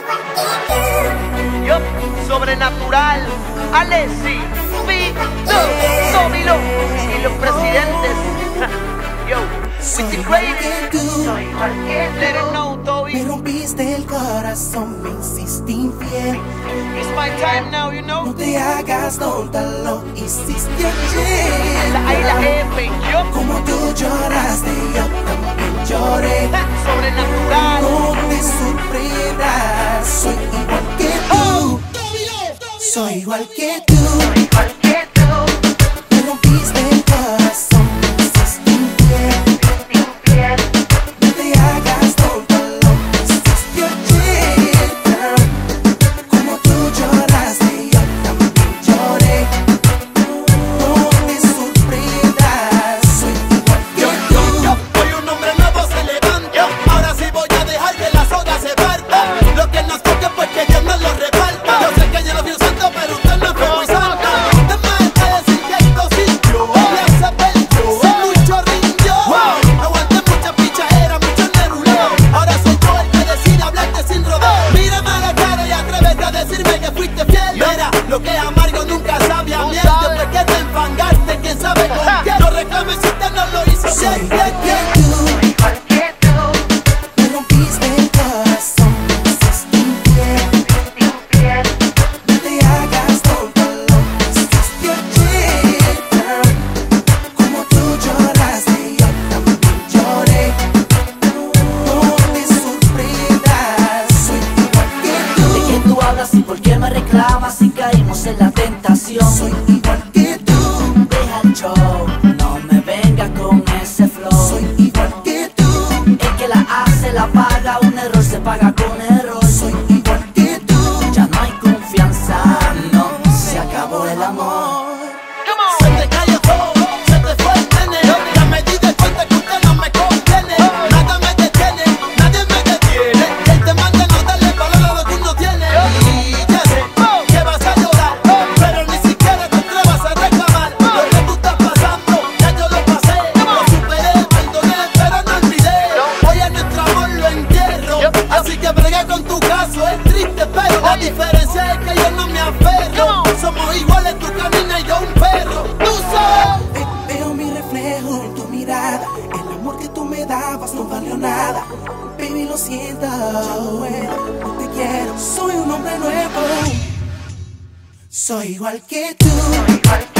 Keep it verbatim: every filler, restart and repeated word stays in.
Yup, sobrenatural, Alessi, Vito, Tomilo y los presidentes. Yo, with the greatest. Soy igual que tú. Let it know, Toby. Me rompiste el corazón, me hiciste infiel. It's my time now, you know. No te hagas tonta, lo hiciste ayer. La A y la F, yup. Como tú lloraste, yo también lloré. Sobrenatural. No te sorprendas, soy igual que tú. Soy igual que tú. Soy igual que tú. Me rompiste el corazón, me hiciste infiel. No te hagas tonta, lo hiciste ayer. Como tú lloraste, yo también lloré. No te sorprendas, soy igual que tú. Hoy un hombre nuevo se levanta. Ahora sí voy a dejar que las horas se partan. Lo que nos toque pues que Dios nos lo reparta. Yo sé que yo lo fui santo, pero usted no fue muy santa. De más que decir que esto sí yo. Ella se perdió, se mucho rindió. Aguanté mucha pichadera, mucho neruleo. Ahora soy yo el que decide hablarte sin rodeo. Mírame a la cara y atrévete a decirme que fuiste fiel. Mira, lo que es amargo nunca sabe a miel. Después que te enfangaste, quién sabe con quién. No reclames si usted no lo hizo Soy bien. igual que tú. Igual que tú. Me rompiste el corazón, me hiciste infiel. No te hagas tonta, lo hiciste ayer. Como tú lloraste, yo también lloré. No te sorprendas, soy igual que ¿De tú. qué tú hablas y por qué me reclamas si caímos en la tentación? Soy igual que tú. Deja el show, no me venga con ese flow. Soy igual que tú. El que la hace la paga, un error se paga con error. Soy igual que tú. Ya no hay confianza, no, se acabó el amor. Come on. Se te cayó todo, se te fue el nene. Ya me di de cuenta que usted no me conviene. Nada me detiene, nadie me detiene. Él te manda no darle valor a lo que uno tiene. Y ya sé que vas a llorar, pero ni siquiera te atrevas a reclamar. Lo que tú estás pasando, ya yo lo pasé. Lo superé, perdoné, pero no olvidé. Hoy a nuestro amor lo entierro. Así que bregué con tu caso, es triste, pero la diferencia es que yo no me aferro. Somos iguales, tú caminas y yo un perro. Tú sabes. Ve- Veo mi reflejo en tu mirada. El amor que tú me dabas no valió nada. Baby, lo siento, ya no puedo, no te quiero. Soy un hombre nuevo. Soy igual que tú. Igual que